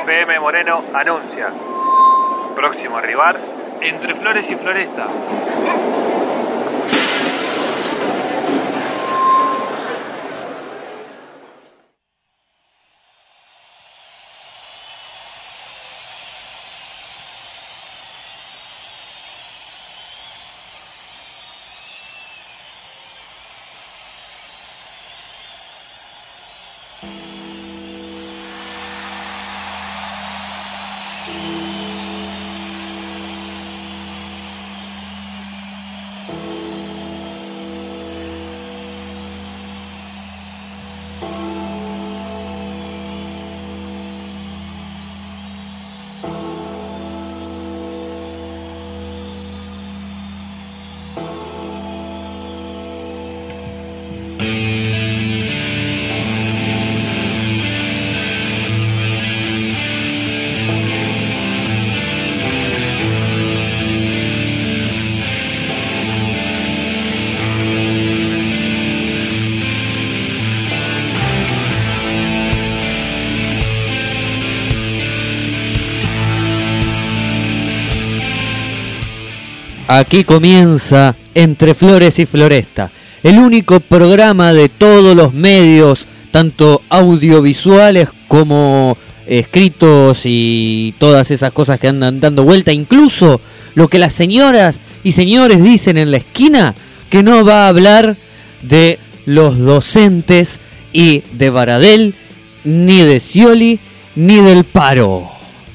FM Moreno anuncia. Próximo rival, Entre Flores y Floresta. Aquí comienza Entre Flores y Floresta, el único programa de todos los medios, tanto audiovisuales como escritos y todas esas cosas que andan dando vuelta, incluso lo que las señoras y señores dicen en la esquina, que no va a hablar de los docentes y de Baradel, ni de Scioli, ni del paro.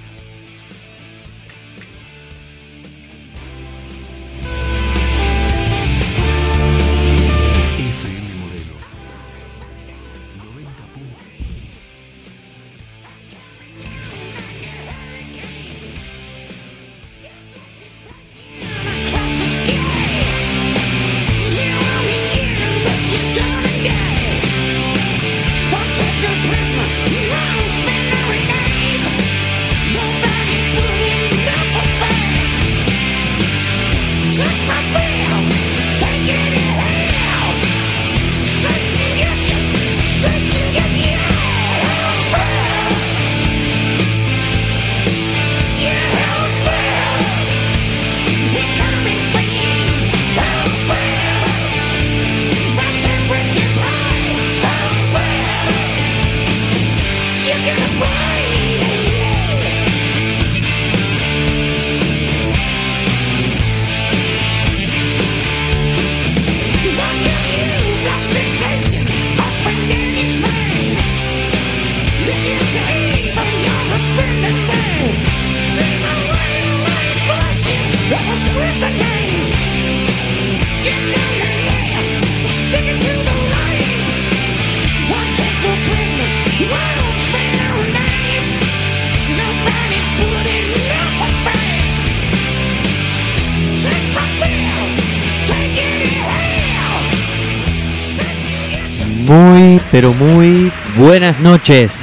Pero muy buenas noches.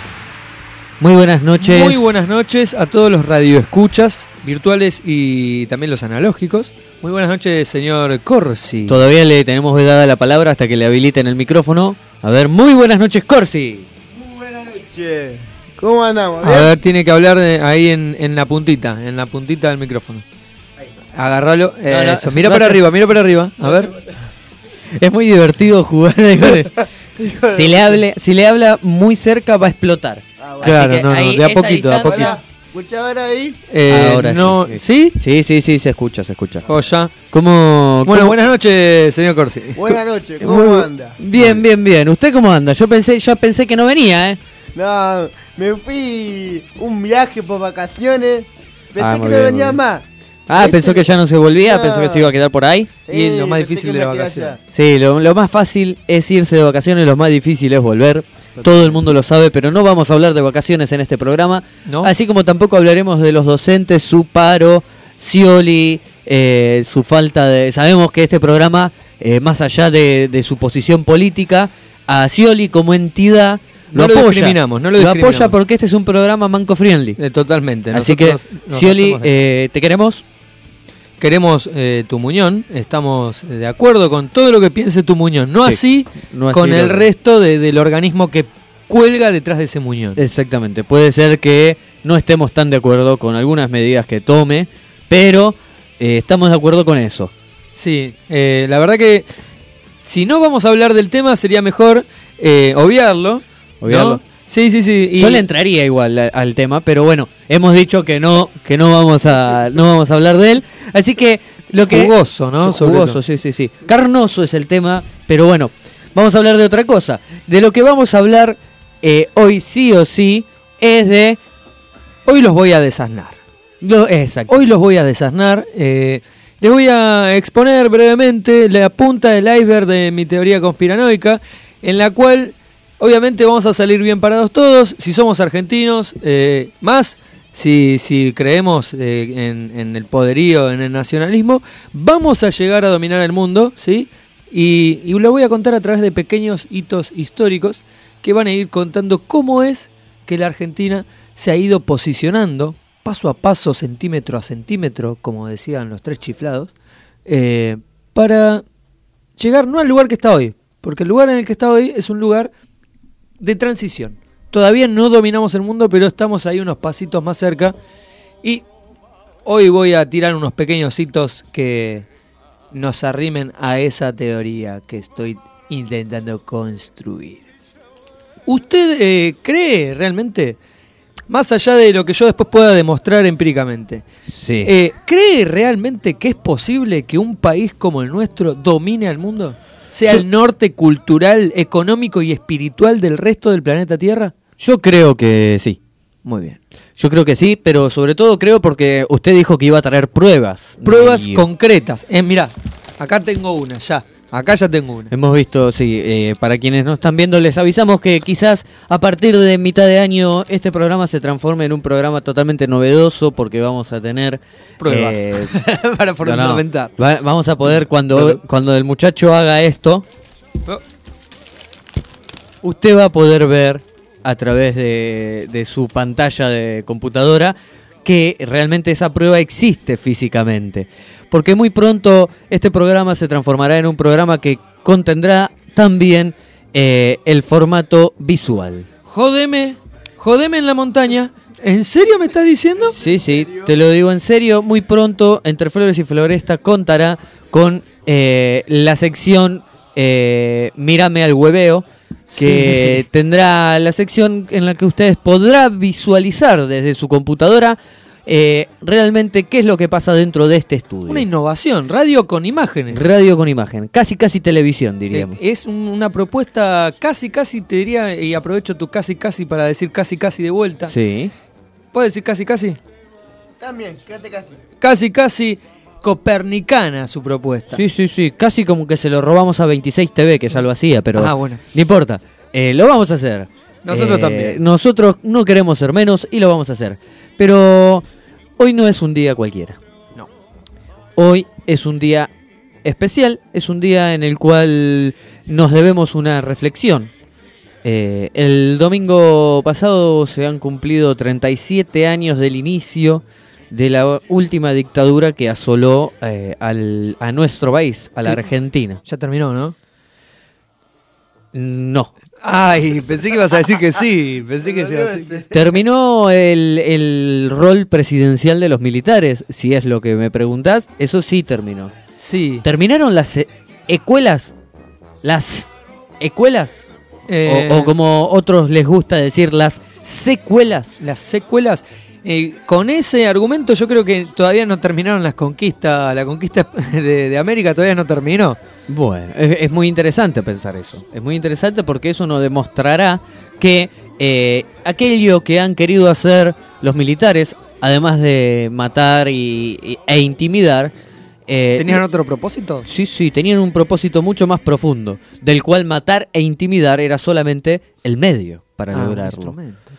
Muy buenas noches. Muy buenas noches a todos los radioescuchas virtuales y también los analógicos. Muy buenas noches, señor Corsi. Todavía le tenemos vedada la palabra hasta que le habiliten el micrófono. A ver, muy buenas noches, Corsi. Muy buenas noches. ¿Cómo andamos? ¿Bien? A ver, tiene que hablar ahí en la puntita del micrófono. Agárralo. Eso. Mira para arriba. A ver. Es muy divertido jugar ahí con él. Si le habla muy cerca va a explotar. Bueno. Claro, de a poquito. ¿Escucha ahora ahí? Ahora no, sí. ¿Sí? Sí, se escucha. Oh, ya. ¿Cómo? Buenas noches, señor Corsi. Buenas noches, ¿cómo anda? Bien. ¿Usted cómo anda? Yo pensé que no venía, ¿eh? No, me fui un viaje por vacaciones. Pensé que no venía más. Pensó que ya no se volvía, pensó que se iba a quedar por ahí. Sí, y lo más difícil de la vacación. Sí, lo más fácil es irse de vacaciones, lo más difícil es volver. Todo el mundo lo sabe, pero no vamos a hablar de vacaciones en este programa. ¿No? Así como tampoco hablaremos de los docentes, su paro, Scioli, su falta de... Sabemos que este programa, más allá de su posición política, a Scioli como entidad... No lo discriminamos. Lo apoya porque este es un programa manco friendly. Totalmente. Así que, Scioli, ¿te queremos? Queremos tu muñón, estamos de acuerdo con todo lo que piense tu muñón, no así con el resto del organismo que cuelga detrás de ese muñón. Exactamente, puede ser que no estemos tan de acuerdo con algunas medidas que tome, pero estamos de acuerdo con eso. Sí, la verdad que si no vamos a hablar del tema sería mejor obviarlo. ¿No? Sí. Y yo le entraría igual al tema, pero bueno, hemos dicho que no vamos a hablar de él, así que lo que jugoso, ¿no? Jugoso, sí. Carnoso es el tema, pero bueno, vamos a hablar de otra cosa. De lo que vamos a hablar hoy sí o sí es de... Hoy los voy a desasnar. Exacto. Hoy los voy a desasnar. Les voy a exponer brevemente la punta del iceberg de mi teoría conspiranoica, en la cual obviamente vamos a salir bien parados todos, si somos argentinos, más si creemos en el poderío, en el nacionalismo, vamos a llegar a dominar el mundo, ¿sí? Y lo voy a contar a través de pequeños hitos históricos que van a ir contando cómo es que la Argentina se ha ido posicionando paso a paso, centímetro a centímetro, como decían los tres chiflados, para llegar no al lugar que está hoy, porque el lugar en el que está hoy es un lugar de transición. Todavía no dominamos el mundo, pero estamos ahí unos pasitos más cerca, y hoy voy a tirar unos pequeños hitos que nos arrimen a esa teoría que estoy intentando construir. ¿Usted cree realmente, más allá de lo que yo después pueda demostrar empíricamente, sí, cree realmente que es posible que un país como el nuestro domine al mundo? ¿Sea el norte cultural, económico y espiritual del resto del planeta Tierra? Yo creo que sí. Muy bien. Yo creo que sí, pero sobre todo creo porque usted dijo que iba a traer pruebas. Pruebas concretas. Mirá, acá tengo una, ya. Acá ya tengo una. Hemos visto, sí, para quienes no están viendo, les avisamos que quizás a partir de mitad de año este programa se transforme en un programa totalmente novedoso, porque vamos a tener pruebas para fundamentar. Vamos a poder, cuando el muchacho haga esto, usted va a poder ver a través de su pantalla de computadora que realmente esa prueba existe físicamente. Porque muy pronto este programa se transformará en un programa que contendrá también el formato visual. Jódeme en la montaña. ¿En serio me estás diciendo? Sí, te lo digo en serio. Muy pronto, Entre Flores y Floresta contará con la sección Mírame al hueveo, que tendrá la sección en la que ustedes podrán visualizar desde su computadora realmente qué es lo que pasa dentro de este estudio. Una innovación, radio con imágenes. Radio con imagen, casi televisión, diríamos. Es una propuesta casi, te diría, y aprovecho tu casi para decir casi de vuelta. Sí. ¿Puedes decir casi? También, quédate Casi copernicana su propuesta. Sí, casi como que se lo robamos a 26 TV, que ya lo hacía, pero bueno. No importa, lo vamos a hacer. Nosotros también. Nosotros no queremos ser menos y lo vamos a hacer. Pero hoy no es un día cualquiera. No. Hoy es un día especial, es un día en el cual nos debemos una reflexión. El domingo pasado se han cumplido 37 años del inicio de la última dictadura que asoló a nuestro país, a la Argentina. Ya terminó, ¿no? No. Ay, pensé que ibas a decir que sí. Terminó el rol presidencial de los militares, si es lo que me preguntás. Eso sí terminó. Sí. ¿Terminaron las escuelas? ¿Las escuelas? O como otros les gusta decir, las secuelas. Las secuelas. Con ese argumento yo creo que todavía no terminaron las conquistas. La conquista de América todavía no terminó. Bueno, es muy interesante pensar eso. Es muy interesante porque eso nos demostrará que aquello que han querido hacer los militares, además de matar e intimidar... ¿Tenían otro propósito? Sí, tenían un propósito mucho más profundo, del cual matar e intimidar era solamente el medio para lograrlo.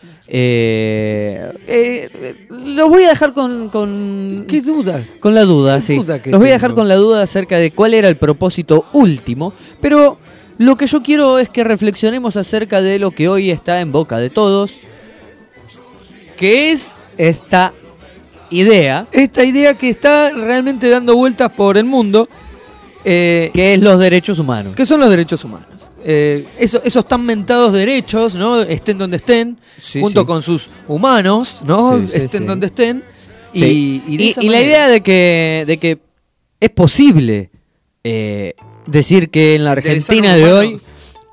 Lo voy a dejar con ¿qué duda? Con la duda, sí. Los voy a dejar con la duda acerca de cuál era el propósito último, pero lo que yo quiero es que reflexionemos acerca de lo que hoy está en boca de todos, que es esta idea que está realmente dando vueltas por el mundo, que es los derechos humanos. ¿Qué son los derechos humanos? esos tan mentados derechos, ¿no? Estén donde estén, Sí, junto sí. con sus humanos, ¿no? Sí, sí, estén sí. donde estén. Sí. Y de esa Y la manera- idea de que es posible decir que en la Argentina de hoy,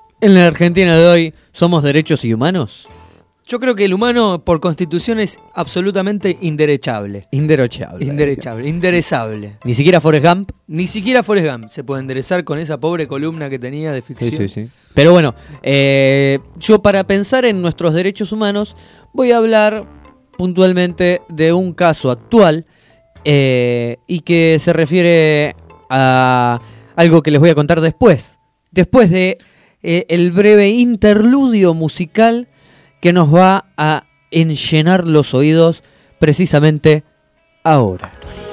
somos derechos y humanos. Yo creo que el humano por constitución es absolutamente inderechable. Inderechable. Inderezable. Ni siquiera Forrest Gump. Ni siquiera Forrest Gump se puede enderezar con esa pobre columna que tenía de ficción. Pero bueno, yo para pensar en nuestros derechos humanos voy a hablar puntualmente de un caso actual y que se refiere a algo que les voy a contar después de el breve interludio musical que nos va a enllenar los oídos precisamente ahora.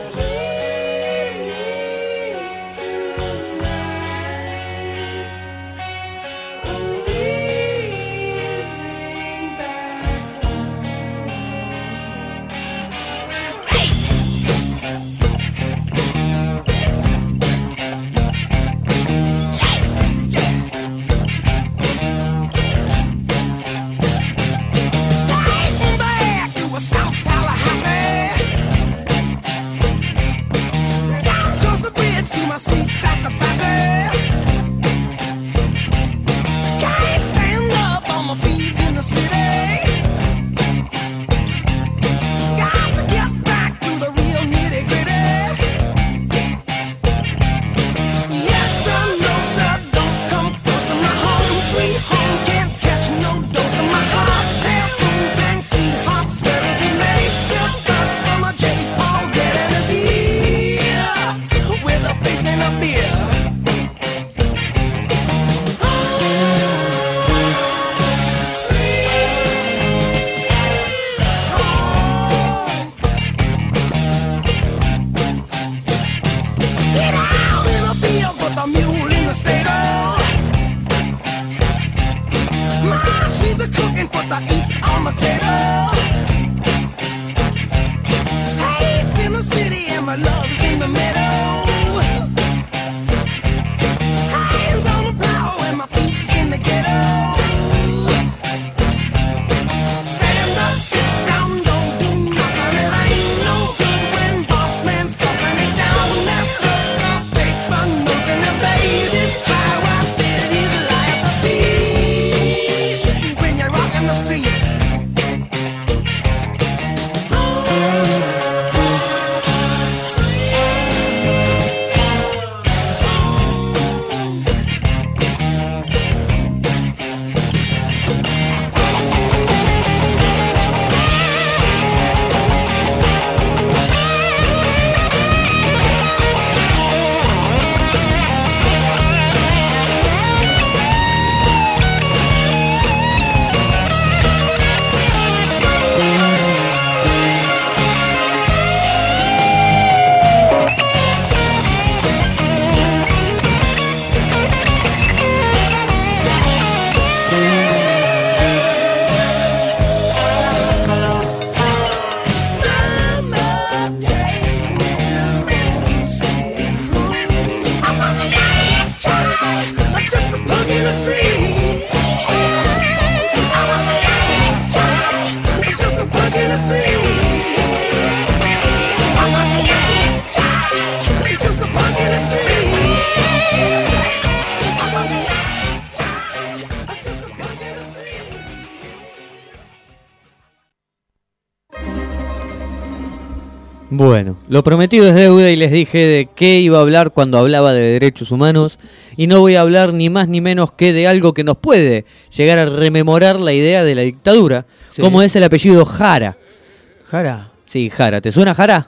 Bueno, lo prometido es deuda y les dije de qué iba a hablar cuando hablaba de derechos humanos y no voy a hablar ni más ni menos que de algo que nos puede llegar a rememorar la idea de la dictadura, Sí. como es el apellido Jara. Jara. Sí, Jara. ¿Te suena Jara?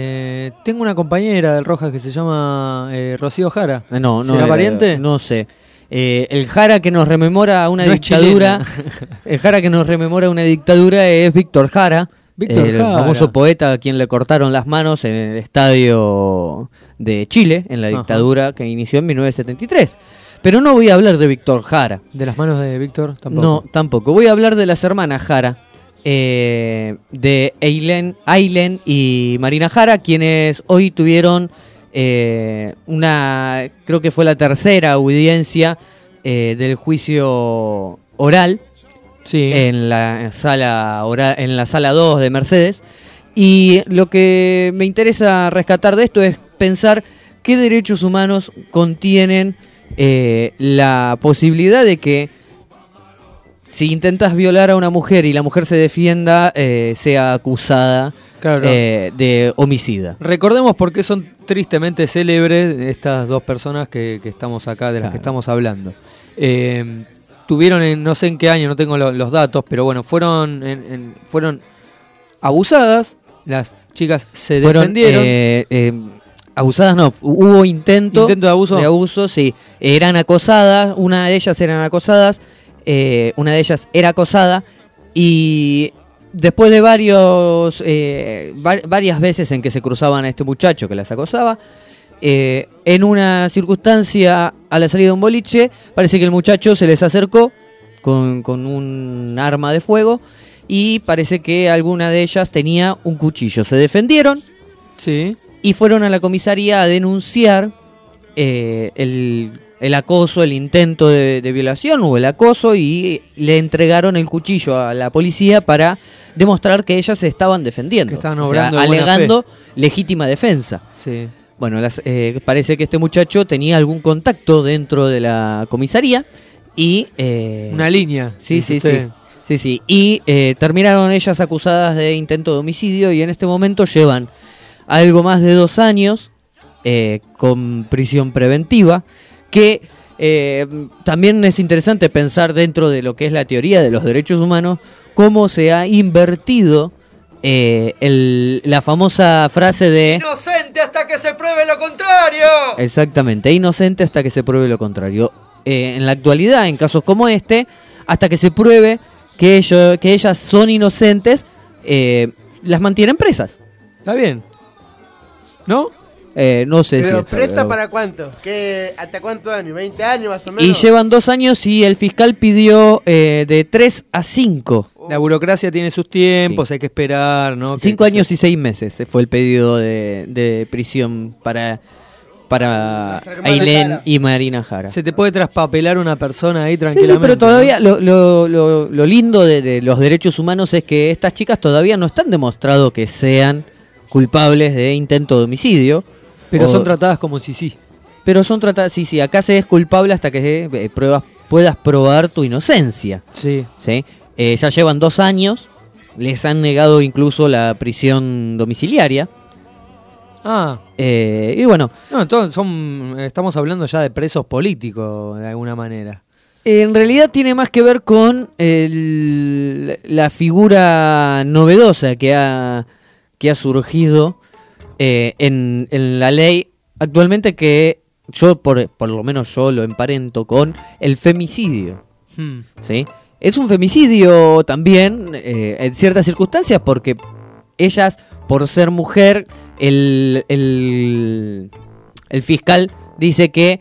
Tengo una compañera del Rojas que se llama Rocío Jara. No, ¿Será era- pariente? No sé. El Jara que nos rememora una No es dictadura. chileno. El Jara que nos rememora una dictadura es Víctor Jara. Víctor el Jara. famoso poeta a quien le cortaron las manos en el estadio de Chile, en la Ajá. dictadura que inició en 1973. Pero no voy a hablar de Víctor Jara. ¿De las manos de Víctor? Tampoco. No, tampoco. Voy a hablar de las hermanas Jara, de Ailén y Marina Jara, quienes hoy tuvieron creo que fue la tercera audiencia del juicio oral Sí. en la sala oral, en la sala 2 de Mercedes. Y lo que me interesa rescatar de esto es pensar qué derechos humanos contienen la posibilidad de que si intentas violar a una mujer y la mujer se defienda, sea acusada Claro. de homicida. Recordemos por qué son tristemente célebres estas dos personas que estamos acá, de las que estamos hablando. Tuvieron, no sé en qué año, no tengo los datos, pero bueno, fueron abusadas, las chicas se defendieron. Abusadas no, hubo intento de abuso. De abuso, sí. Eran acosadas, una de ellas era acosada y después de varias veces en que se cruzaban a este muchacho que las acosaba, en una circunstancia a la salida de un boliche, parece que el muchacho se les acercó con un arma de fuego y parece que alguna de ellas tenía un cuchillo. Se defendieron. Sí. Y fueron a la comisaría a denunciar el acoso, el intento de violación o el acoso, y le entregaron el cuchillo a la policía para demostrar que ellas se estaban defendiendo. Que estaban obrando de buena alegando legítima defensa. Sí. Bueno, parece que este muchacho tenía algún contacto dentro de la comisaría y... una línea. Sí. Y terminaron ellas acusadas de intento de homicidio y en este momento llevan algo más de 2 años con prisión preventiva, que también es interesante pensar dentro de lo que es la teoría de los derechos humanos, cómo se ha invertido la famosa frase de... ¡Inocente hasta que se pruebe lo contrario! Exactamente, inocente hasta que se pruebe lo contrario. En la actualidad, en casos como este, hasta que se pruebe que ellas son inocentes, las mantienen presas. Está bien. ¿No? No sé ¿Pero si... presta para cuánto? ¿Hasta cuántos años? ¿20 años más o menos? Y llevan 2 años y el fiscal pidió de 3 a 5. La burocracia tiene sus tiempos, hay que esperar, ¿no? 5 años y 6 meses fue el pedido de prisión para Ailén y Marina Jara. Se te puede traspapelar una persona ahí Sí, tranquilamente. pero todavía ¿no? lo lindo de los derechos humanos es que estas chicas todavía no están demostrado que sean culpables de intento de homicidio. Pero son tratadas como si sí. Pero son tratadas, sí, acá se es culpable hasta que puedas probar tu inocencia. Sí. ¿Sí? Ya llevan 2 años, les han negado incluso la prisión domiciliaria. Y bueno. No, entonces estamos hablando ya de presos políticos, de alguna manera. En realidad tiene más que ver con la figura novedosa que ha surgido en la ley actualmente, que yo por lo menos yo lo emparento con el femicidio. ¿Sí? Es un femicidio también en ciertas circunstancias, porque ellas, por ser mujer, el fiscal dice que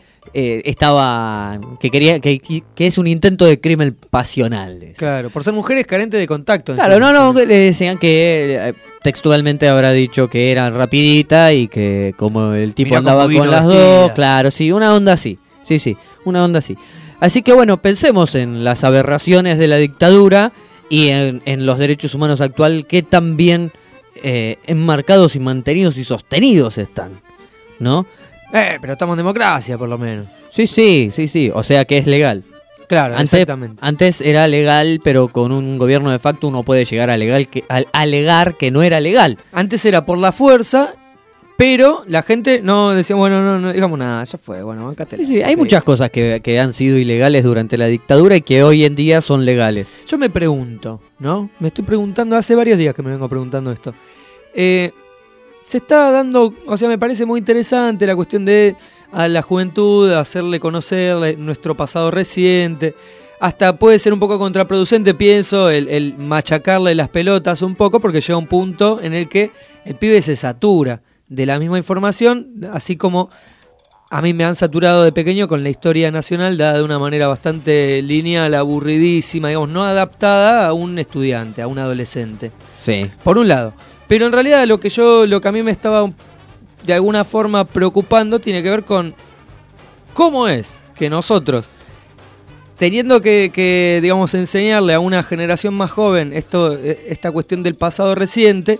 que es un intento de crimen pasional. Claro, por ser mujeres carentes de contacto. Claro, no, le decían que textualmente habrá dicho que era rapidita y que como el tipo Mirá andaba cómo con vino las vestida. dos, claro, sí, una onda así. Sí, una onda así. Así que bueno, pensemos en las aberraciones de la dictadura y en los derechos humanos actual, que tan bien enmarcados y mantenidos y sostenidos están, ¿no? Pero estamos en democracia, por lo menos. Sí, o sea que es legal. Claro, exactamente. Antes era legal, pero con un gobierno de facto uno puede llegar a alegar que no era legal. Antes era por la fuerza, pero la gente no decía, bueno, no digamos nada, ya fue, bueno, bancate. Sí, hay muchas cosas que han sido ilegales durante la dictadura y que hoy en día son legales. Yo me pregunto, ¿no? Me estoy preguntando, hace varios días que me vengo preguntando esto. Se está dando, o sea, me parece muy interesante la cuestión de a la juventud, hacerle conocer nuestro pasado reciente. Hasta puede ser un poco contraproducente, pienso, el machacarle las pelotas un poco, porque llega un punto en el que el pibe se satura de la misma información, así como a mí me han saturado de pequeño con la historia nacional, dada de una manera bastante lineal, aburridísima, digamos, no adaptada a un estudiante, a un adolescente. Sí. Por un lado. Pero en realidad lo que a mí me estaba de alguna forma preocupando tiene que ver con cómo es que nosotros, teniendo que digamos, enseñarle a una generación más joven esta cuestión del pasado reciente,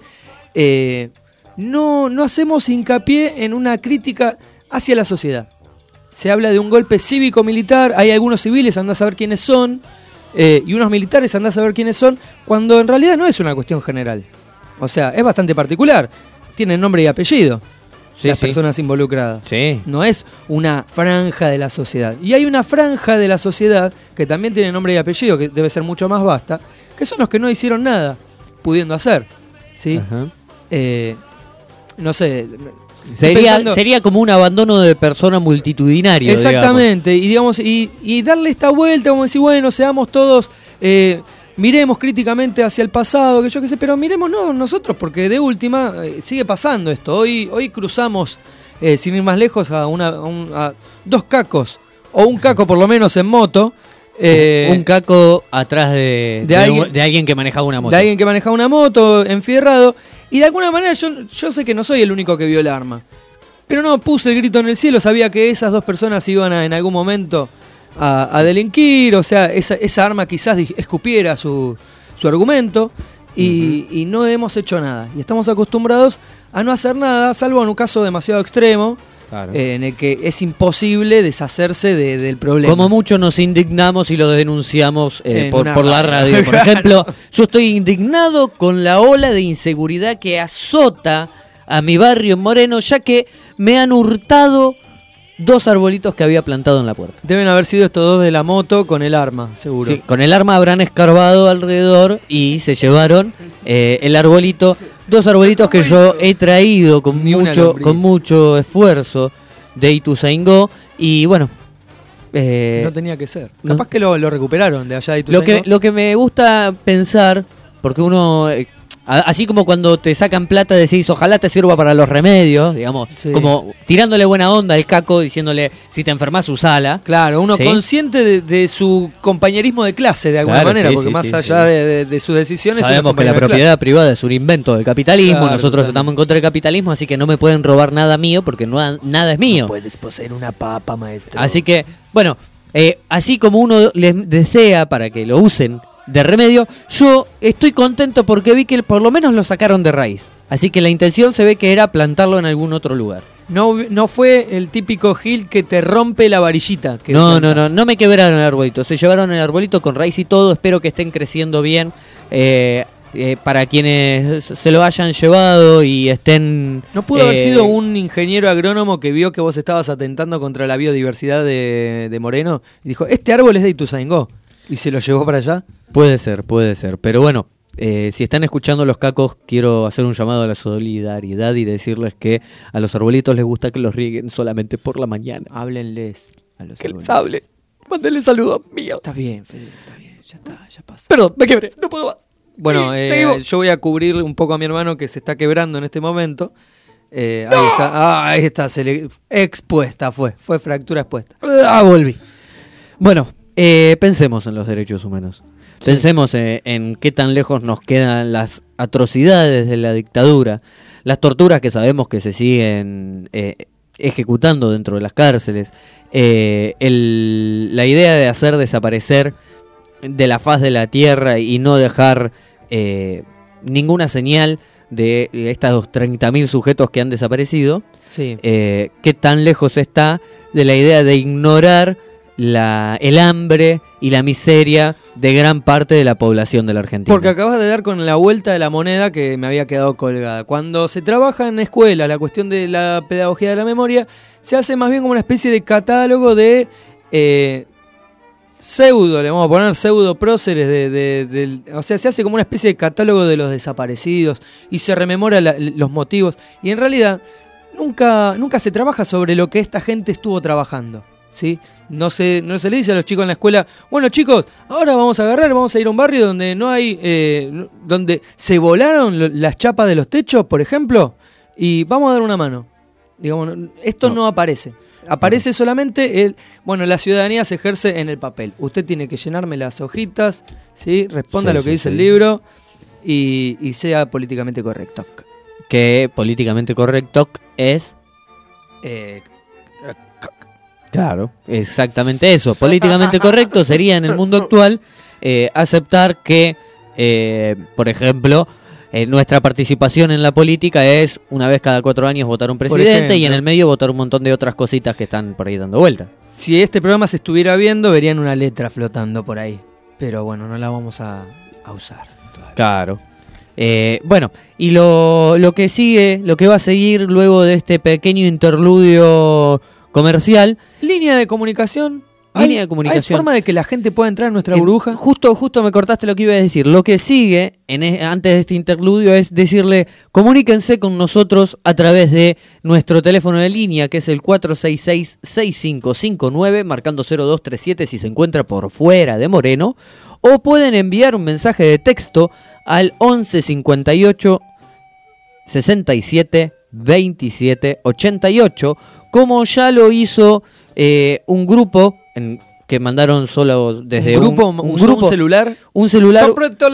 no hacemos hincapié en una crítica hacia la sociedad. Se habla de un golpe cívico-militar, hay algunos civiles, andá a saber quiénes son, y unos militares, andá a saber quiénes son, cuando en realidad no es una cuestión general. O sea, es bastante particular, tienen nombre y apellido. Las personas involucradas. Sí. No es una franja de la sociedad. Y hay una franja de la sociedad que también tiene nombre y apellido, que debe ser mucho más vasta, que son los que no hicieron nada, pudiendo hacer. ¿Sí? Ajá. No sé. Sería como un abandono de persona multitudinario. Exactamente. Digamos. Y darle esta vuelta, como decir, bueno, seamos todos. Miremos críticamente hacia el pasado, que yo qué sé, pero miremos no nosotros, porque de última sigue pasando esto. Hoy cruzamos, sin ir más lejos, a dos cacos, o un caco por lo menos en moto. Un caco atrás de alguien que manejaba una moto. De alguien que manejaba una moto, enfierrado. Y de alguna manera yo sé que no soy el único que vio el arma. Pero no puse el grito en el cielo, sabía que esas dos personas iban en algún momento a delinquir, o sea, esa arma quizás escupiera su argumento, y no hemos hecho nada. Y estamos acostumbrados a no hacer nada, salvo en un caso demasiado extremo, claro, en el que es imposible deshacerse del problema. Como mucho nos indignamos y lo denunciamos por la radio. Por ejemplo, yo estoy indignado con la ola de inseguridad que azota a mi barrio en Moreno, ya que me han hurtado 2 arbolitos que había plantado en la puerta. Deben haber sido estos 2 de la moto con el arma, seguro. Sí, con el arma habrán escarbado alrededor y se llevaron el arbolito. 2 arbolitos que yo he traído con mucho esfuerzo de Ituzaingó. Y bueno, no tenía que ser. Capaz que lo recuperaron de allá de Ituzaingó. Lo que me gusta pensar, porque uno... así como cuando te sacan plata decís, ojalá te sirva para los remedios, digamos, sí, como tirándole buena onda al caco, diciéndole, si te enfermas usala. Claro, uno, ¿sí?, consciente de su compañerismo de clase, de alguna manera, porque más allá de sus decisiones... Sabemos que la propiedad privada es un invento del capitalismo, claro, nosotros estamos en contra del capitalismo, así que no me pueden robar nada mío, porque nada es mío. No puedes poseer una papa, maestro. Así que, bueno, así como uno les desea para que lo usen de remedio, yo estoy contento porque vi que por lo menos lo sacaron de raíz. Así que la intención se ve que era plantarlo en algún otro lugar. No fue el típico Gil que te rompe la varillita. No me quebraron el arbolito. Se llevaron el arbolito con raíz y todo. Espero que estén creciendo bien. Para quienes se lo hayan llevado y estén... ¿No pudo haber sido un ingeniero agrónomo que vio que vos estabas atentando contra la biodiversidad de Moreno? Y dijo, este árbol es de Ituzaingó. ¿Y se lo llevó para allá? Puede ser. Pero bueno, si están escuchando los cacos, quiero hacer un llamado a la solidaridad y decirles que a los arbolitos les gusta que los rieguen solamente por la mañana. Háblenles a los que arbolitos. Les hable. Mándenle saludos míos. Está bien, Fede, está bien. Ya pasa. Perdón, me quebré. No puedo más. Bueno, yo voy a cubrir un poco a mi hermano que se está quebrando en este momento. Ahí está, expuesta fue fractura expuesta. Volví. Bueno, pensemos en los derechos humanos. Sí. Pensemos en qué tan lejos nos quedan las atrocidades de la dictadura, las torturas que sabemos que se siguen ejecutando dentro de las cárceles, la idea de hacer desaparecer de la faz de la tierra y no dejar ninguna señal de estos 30.000 sujetos que han desaparecido. Sí. Qué tan lejos está de la idea de ignorar el hambre y la miseria de gran parte de la población de la Argentina. Porque acabas de dar con la vuelta de la moneda que me había quedado colgada. Cuando se trabaja en escuela la cuestión de la pedagogía de la memoria, se hace más bien como una especie de catálogo de le vamos a poner pseudo próceres o sea, se hace como una especie de catálogo de los desaparecidos y se rememora los motivos, y en realidad nunca se trabaja sobre lo que esta gente estuvo trabajando, ¿sí? No se le dice a los chicos en la escuela, bueno chicos, ahora vamos a ir a un barrio donde no hay donde se volaron las chapas de los techos, por ejemplo, y vamos a dar una mano. Digamos, esto no aparece. Aparece solamente la ciudadanía se ejerce en el papel. Usted tiene que llenarme las hojitas, ¿sí? Responda a lo que dice el libro y sea políticamente correcto. Que políticamente correcto es... Claro, exactamente eso. Políticamente correcto sería en el mundo actual aceptar que, por ejemplo, nuestra participación en la política es una vez cada 4 años votar un presidente y en el medio votar un montón de otras cositas que están por ahí dando vueltas. Si este programa se estuviera viendo, verían una letra flotando por ahí. Pero bueno, no la vamos a usar todavía. Claro. Bueno, y lo que sigue, lo que va a seguir luego de este pequeño interludio comercial. Línea de comunicación. Línea de comunicación. ¿Hay forma de que la gente pueda entrar en nuestra burbuja? Justo me cortaste lo que iba a decir. Lo que sigue antes de este interludio es decirle, comuníquense con nosotros a través de nuestro teléfono de línea, que es el 466-6559, marcando 0237 si se encuentra por fuera de Moreno, o pueden enviar un mensaje de texto al 1158 67 27 88, como ya lo hizo un grupo que mandaron solo desde un grupo celular. Un celular.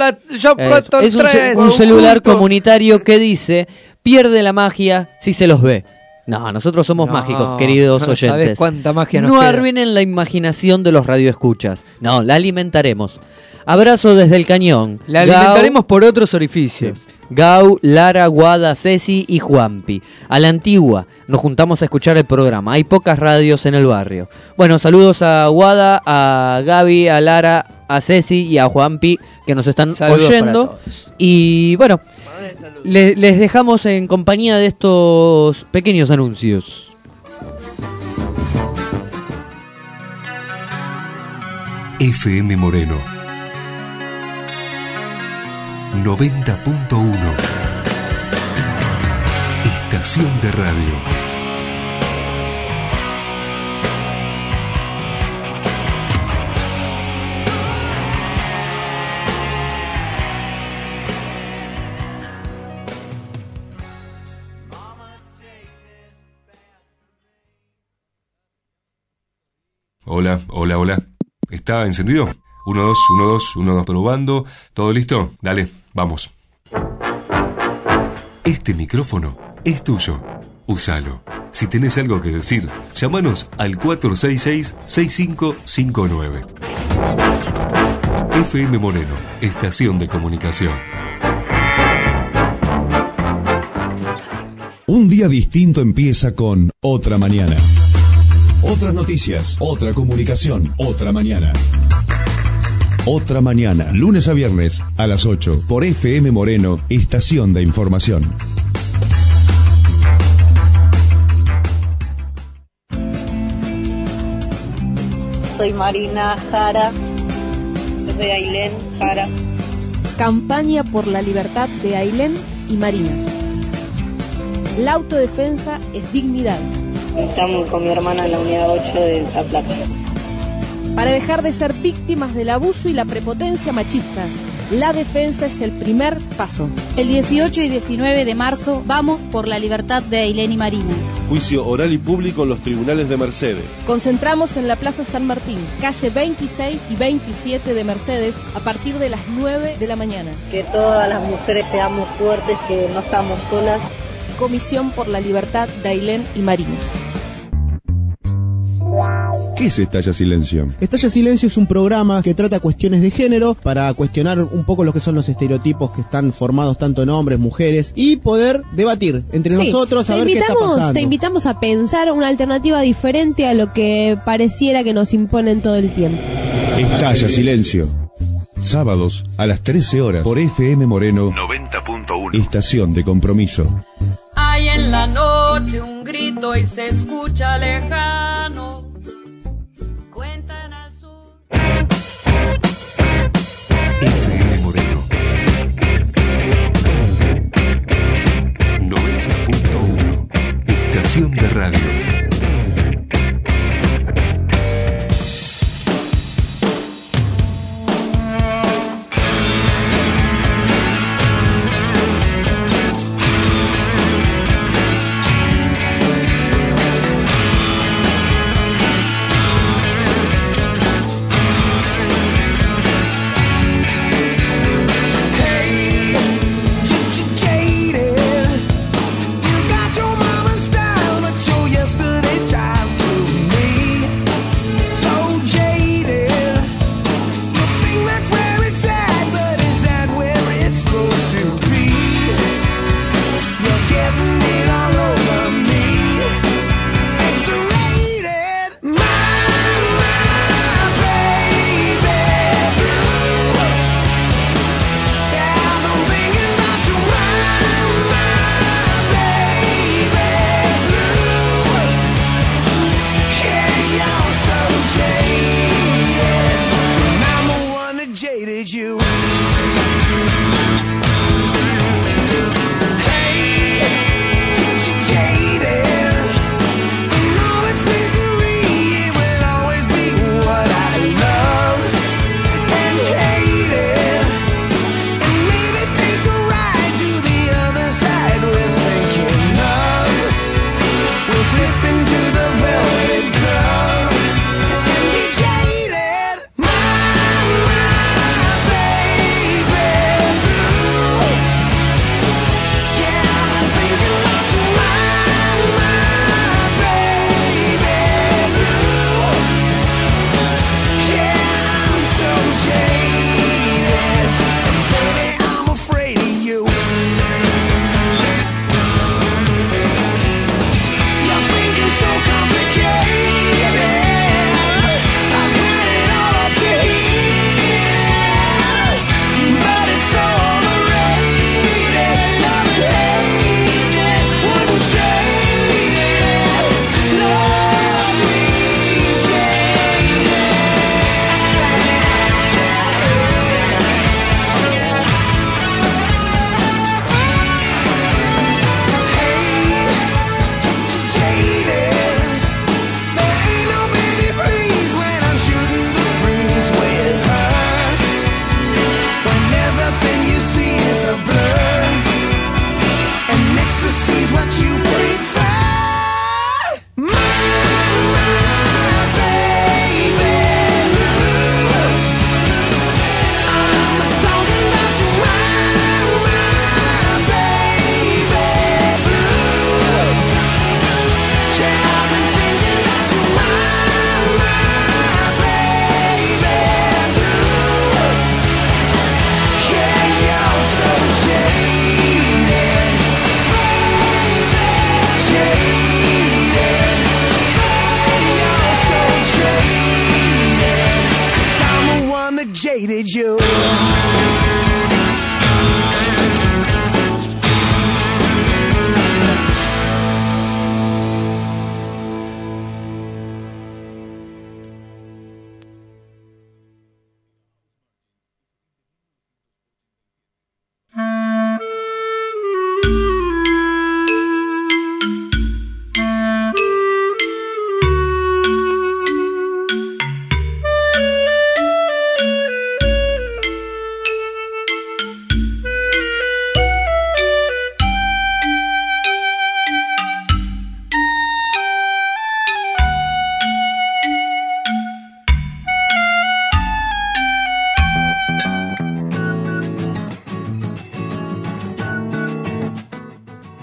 Un celular comunitario que dice: pierde la magia si se los ve. No, nosotros somos mágicos, queridos oyentes. ¿Sabes cuánta magia nos no queda? arruinen la imaginación de los radioescuchas. No, la alimentaremos. Abrazo desde el cañón. La alimentaremos por otros orificios. Sí. Gau, Lara, Guada, Ceci y Juanpi. A la antigua, nos juntamos a escuchar el programa. Hay pocas radios en el barrio. Bueno, saludos a Guada, a Gaby, a Lara, a Ceci y a Juanpi, que nos están oyendo. Y bueno, les dejamos en compañía de estos pequeños anuncios. FM Moreno 90.1 Estación de radio. Hola. ¿Está encendido? 1, 2, 1, 2, 1, 2, probando. ¿Todo listo? Dale, vamos. Este micrófono es tuyo. Úsalo. Si tenés algo que decir, llámanos al 466-6559. FM Moreno, Estación de Comunicación. Un día distinto empieza con Otra Mañana. Otras noticias, otra comunicación, otra mañana. Otra Mañana, lunes a viernes a las 8 por FM Moreno, Estación de Información. Soy Marina Jara, soy Ailén Jara. Campaña por la libertad de Ailén y Marina. La autodefensa es dignidad. Estamos con mi hermana en la unidad 8 de La Plata. Para dejar de ser víctimas del abuso y la prepotencia machista, la defensa es el primer paso. El 18 y 19 de marzo vamos por la libertad de Ailén y Marina. Juicio oral y público en los tribunales de Mercedes. Concentramos en la Plaza San Martín, calle 26 y 27 de Mercedes, a partir de las 9 de la mañana. Que todas las mujeres seamos fuertes, que no estamos solas. Comisión por la libertad de Ailén y Marina. ¿Qué es Estalla Silencio? Estalla Silencio es un programa que trata cuestiones de género para cuestionar un poco lo que son los estereotipos que están formados tanto en hombres, mujeres y poder debatir entre nosotros a ver qué está pasando. Te invitamos a pensar una alternativa diferente a lo que pareciera que nos imponen todo el tiempo. Estalla Silencio. Sábados a las 13 horas por FM Moreno 90.1 Estación de Compromiso. Hay en la noche un grito y se escucha lejano. Cuentan al sur. FM Moreno 90.1 Estación de radio.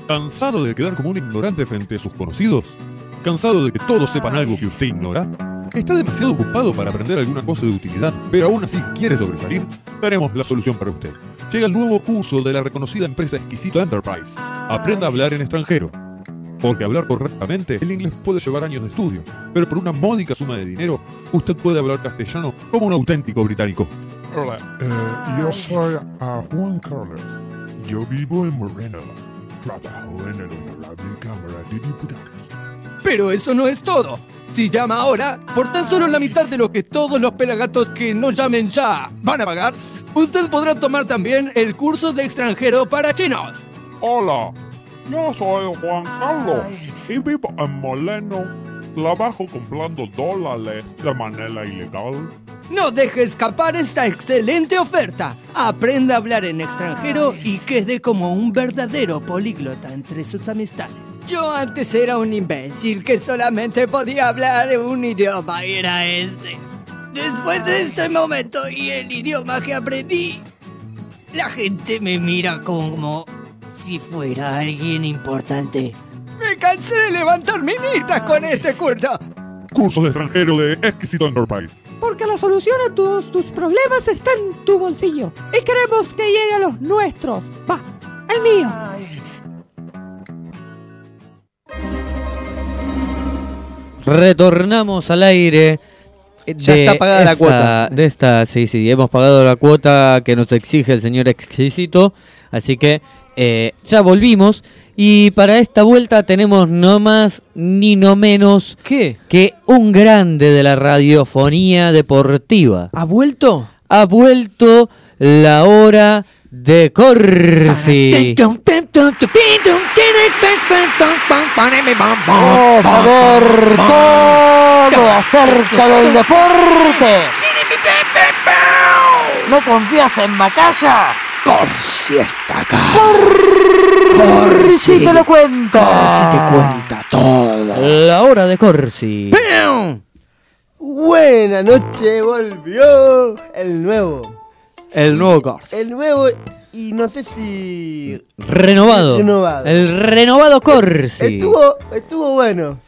¿Cansado de quedar como un ignorante frente a sus conocidos? ¿Cansado de que todos sepan algo que usted ignora? ¿Está demasiado ocupado para aprender alguna cosa de utilidad, pero aún así quiere sobresalir? Tenemos la solución para usted. Llega el nuevo curso de la reconocida empresa Exquisito Enterprise. Aprenda a hablar en extranjero. Porque hablar correctamente, el inglés puede llevar años de estudio, pero por una módica suma de dinero, usted puede hablar castellano como un auténtico británico. Hola, yo soy Juan Carlos. Yo vivo en Moreno. Trabajo en el Honorable Cámara de Diputados. Pero eso no es todo. Si llama ahora, por tan solo la mitad de lo que todos los pelagatos que no llamen ya van a pagar, usted podrá tomar también el curso de extranjero para chinos. Hola, yo soy Juan Carlos y vivo en Moleno. Trabajo comprando dólares de manera ilegal. No deje escapar esta excelente oferta. Aprenda a hablar en extranjero y quede como un verdadero políglota entre sus amistades. Yo antes era un imbécil que solamente podía hablar un idioma y era este. Después de este momento y el idioma que aprendí, la gente me mira como si fuera alguien importante. Me cansé de levantar minitas con este curso. Curso de extranjero de Exquisito Enterprise. Porque la solución a todos tus problemas está en tu bolsillo. Y queremos que llegue a los nuestros. Va, al mío. Retornamos al aire. Ya está pagada la cuota. Sí, hemos pagado la cuota que nos exige el señor Exquisito. Así que ya volvimos. Y para esta vuelta tenemos no más ni no menos que un grande de la radiofonía deportiva. ¿Ha vuelto? Ha vuelto la hora de Corsi. Vamos a ver todo acerca del deporte. ¿No confías en Macaya? Corsi está acá. Corsi te lo cuenta. Corsi te cuenta todo. La hora de Corsi. Buena noche, volvió el nuevo. El nuevo Corsi. El nuevo y no sé si... Renovado. El renovado Corsi. Estuvo bueno.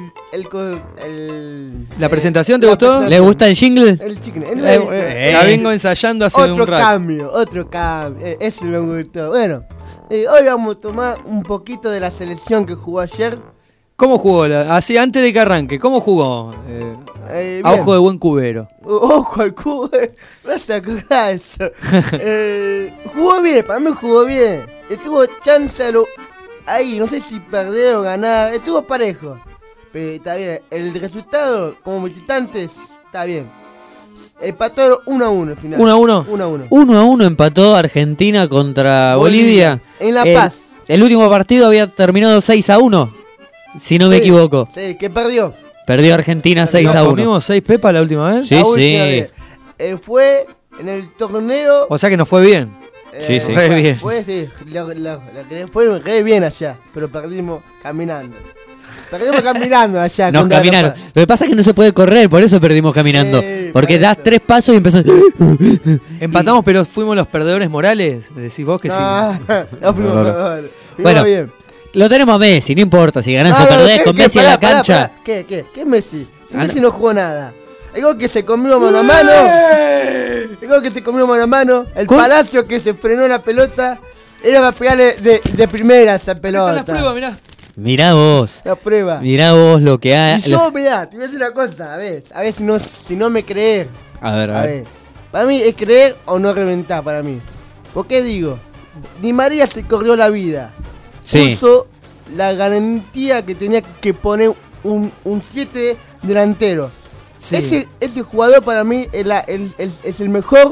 ¿La presentación te gustó? ¿Le gusta el jingle? El jingle. La vengo ensayando hace un rato. Otro cambio. Eso me gustó. Bueno, hoy vamos a tomar un poquito de la selección que jugó ayer. ¿Cómo jugó? Así antes de que arranque, ¿cómo jugó? A ojo de buen cubero. Ojo al cubero. No se acordás eso. Jugó bien, para mí jugó bien. Estuvo chance ahí, no sé si perder o ganar. Estuvo parejo. Pero está bien. El resultado, como visitantes, está bien. Empató 1-1 al final. 1-1. 1-1. 1-1 empató Argentina contra Bolivia. En La Paz. El último partido había terminado 6-1. Si no me equivoco. Sí, que perdió. Perdió Argentina 6-1. ¿Nos comimos 6 pepas la última vez? Sí, la última vez. Fue en el torneo. O sea que nos fue bien. Sí. Fue bien. Fue re bien allá, pero perdimos caminando. Perdimos caminando allá. Nos caminaron. Lo que pasa es que no se puede correr, por eso perdimos caminando. Porque das 3 pasos y empezás. Empatamos, pero fuimos los perdedores morales. Decís vos que sí. No fuimos perdedores. Bueno, bien. Lo tenemos a Messi, no importa si ganás o perdés con Messi en la cancha. ¿Qué Messi? Messi no jugó nada. El gol que se comió mano a mano. El gol que se comió mano a mano. El Palacio que se frenó la pelota. Era para pegarle de primera esa pelota. Esta es la prueba, mirá. Mirá vos. La prueba. Mirá vos lo que hay. Y yo, mirá, te voy a decir una cosa. A ver si no me crees. A ver. Para mí es creer o no reventar para mí. ¿Por qué digo? Di María se corrió la vida. Sí. Puso la garantía que tenía que poner un 7 delantero. Sí. Ese jugador para mí es el mejor.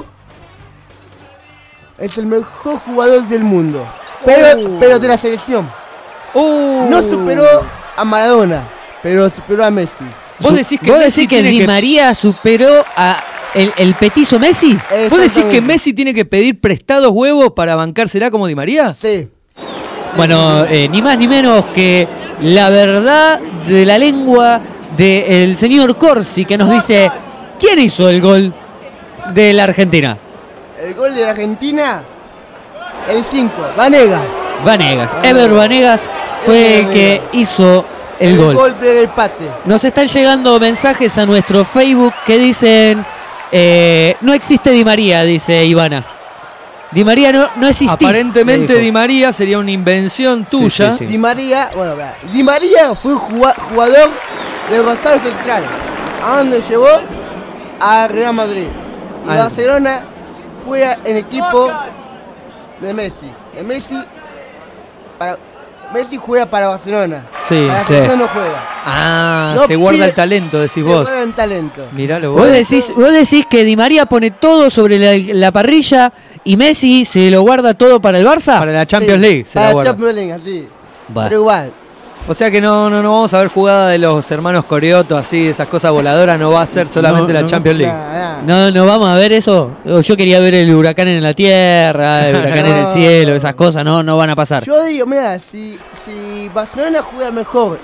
Es el mejor jugador del mundo. Pero de la selección. No superó a Maradona, pero superó a Messi. ¿Vos decís que Di María superó a el petizo Messi? ¿Vos decís que Messi tiene que pedir prestados huevos para bancársela como Di María? Sí. Bueno, ni más ni menos que la verdad de la lengua del señor Corsi, que nos dice ¿quién hizo el gol de la Argentina? El gol de la Argentina, el 5, Vanega. Vanegas. Ever Vanegas fue el que hizo el gol. Gol del empate. Nos están llegando mensajes a nuestro Facebook que dicen no existe Di María, dice Ivana. Di María no existís. Aparentemente Di María sería una invención tuya. Sí. Di María, bueno, vea, Di María fue un jugador de Rosario Central. ¿A dónde llevó? A Real Madrid. Y Barcelona fue en equipo de Messi. Messi juega para Barcelona. Sí, para sí. Barcelona no juega. Se guarda el talento, decís vos. Se guarda el talento. Miralo Vos decís que Di María pone todo sobre la parrilla y Messi se lo guarda todo para el Barça. Para la Champions League se para la la guarda. Champions League, así. Va. Pero igual. O sea que no vamos a ver jugada de los hermanos Corioto, así, esas cosas voladoras, no va a ser solamente la Champions League. No vamos a ver eso. Yo quería ver el huracán en la tierra, el huracán en el cielo, esas cosas no van a pasar. Yo digo, mira, si Barcelona juega mejor,